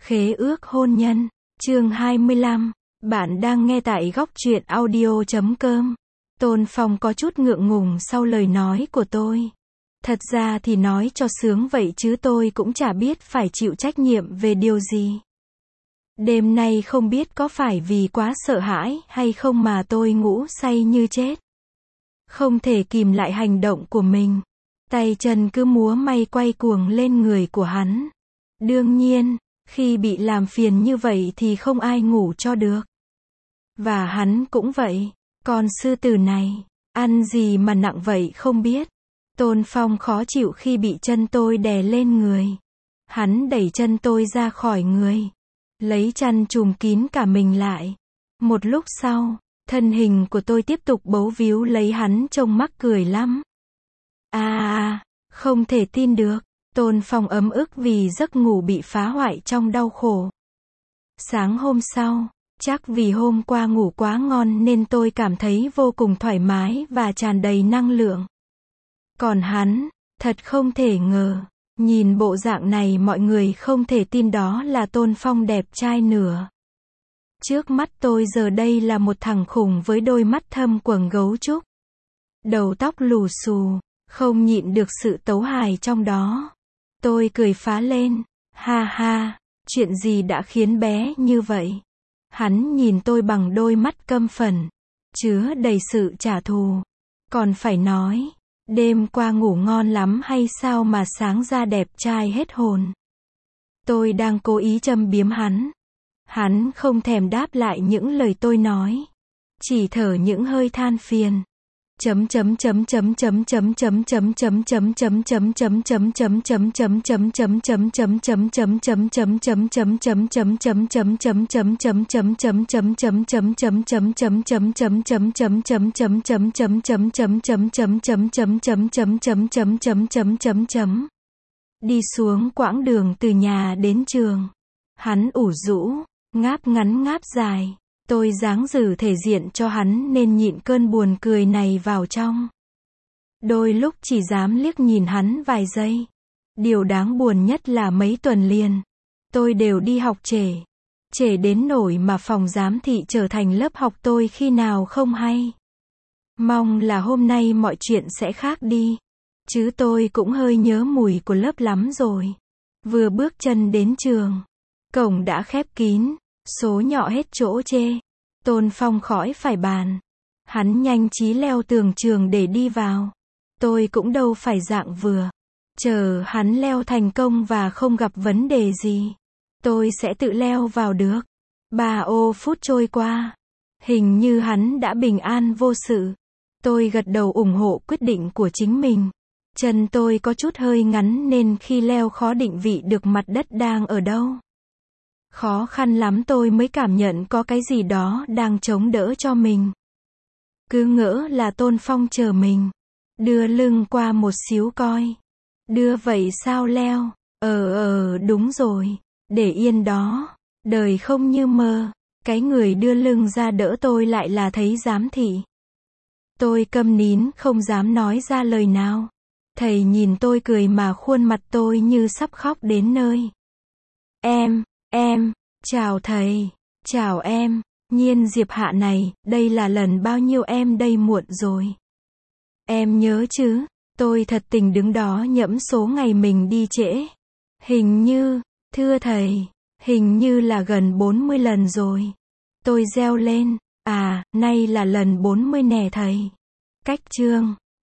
Khế ước hôn nhân, chương 25. Bạn đang nghe tại góc truyện audio.com. Tôn Phong có chút ngượng ngùng sau lời nói của tôi. Thật ra thì nói cho sướng vậy chứ tôi cũng chả biết phải chịu trách nhiệm về điều gì. Đêm nay không biết có phải vì quá sợ hãi hay không mà tôi ngủ say như chết. Không thể kìm lại hành động của mình. Tay chân cứ múa may quay cuồng lên người của hắn. Đương nhiên, khi bị làm phiền như vậy thì không ai ngủ cho được. Và hắn cũng vậy. Con sư tử này, ăn gì mà nặng vậy không biết. Tôn Phong khó chịu khi bị chân tôi đè lên người. Hắn đẩy chân tôi ra khỏi người. Lấy chăn trùm kín cả mình lại. Một lúc sau, thân hình của tôi tiếp tục bấu víu lấy hắn trông mắc cười lắm. Không thể tin được. Tôn Phong ấm ức vì giấc ngủ bị phá hoại trong đau khổ. Sáng hôm sau, chắc vì hôm qua ngủ quá ngon nên tôi cảm thấy vô cùng thoải mái và tràn đầy năng lượng. Còn hắn, thật không thể ngờ. Nhìn bộ dạng này mọi người không thể tin đó là Tôn Phong đẹp trai nữa. Trước mắt tôi giờ đây là một thằng khủng với đôi mắt thâm quầng gấu trúc. Đầu tóc lù xù, không nhịn được sự tấu hài trong đó. Tôi cười phá lên, ha ha, chuyện gì đã khiến bé như vậy? Hắn nhìn tôi bằng đôi mắt căm phẫn, chứa đầy sự trả thù. Còn phải nói, đêm qua ngủ ngon lắm hay sao mà sáng ra đẹp trai hết hồn? Tôi đang cố ý châm biếm hắn. Hắn không thèm đáp lại những lời tôi nói, chỉ thở những hơi than phiền. Đi xuống quãng đường từ nhà đến trường, hắn ủ rũ, ngáp ngắn ngáp dài. Tôi dáng giữ thể diện cho hắn nên nhịn cơn buồn cười này vào trong. Đôi lúc chỉ dám liếc nhìn hắn vài giây. Điều đáng buồn nhất là mấy tuần liền, tôi đều đi học trễ. Trễ đến nỗi mà phòng giám thị trở thành lớp học tôi khi nào không hay. Mong là hôm nay mọi chuyện sẽ khác đi. Chứ tôi cũng hơi nhớ mùi của lớp lắm rồi. Vừa bước chân đến trường, cổng đã khép kín. Số nhỏ hết chỗ chê. Tôn Phong khỏi phải bàn. Hắn nhanh trí leo tường trường để đi vào. Tôi cũng đâu phải dạng vừa. Chờ hắn leo thành công và không gặp vấn đề gì, tôi sẽ tự leo vào được. 3 phút trôi qua. Hình như hắn đã bình an vô sự. Tôi gật đầu ủng hộ quyết định của chính mình. Chân tôi có chút hơi ngắn nên khi leo khó định vị được mặt đất đang ở đâu. Khó khăn lắm tôi mới cảm nhận có cái gì đó đang chống đỡ cho mình. Cứ ngỡ là Tôn Phong chờ mình. Đưa lưng qua một xíu coi. Đưa vậy sao leo? Đúng rồi. Để yên đó. Đời không như mơ. Cái người đưa lưng ra đỡ tôi lại là thấy giám thị. Tôi câm nín không dám nói ra lời nào. Thầy nhìn tôi cười mà khuôn mặt tôi như sắp khóc đến nơi. Em, chào thầy, chào em, Nhiên Diệp Hạ này, đây là lần bao nhiêu em đây muộn rồi? Em nhớ chứ, tôi thật tình đứng đó nhẫm số ngày mình đi trễ. Hình như, thưa thầy, hình như là gần 40 lần rồi. Tôi reo lên, nay là lần 40 nè thầy. Cách chương,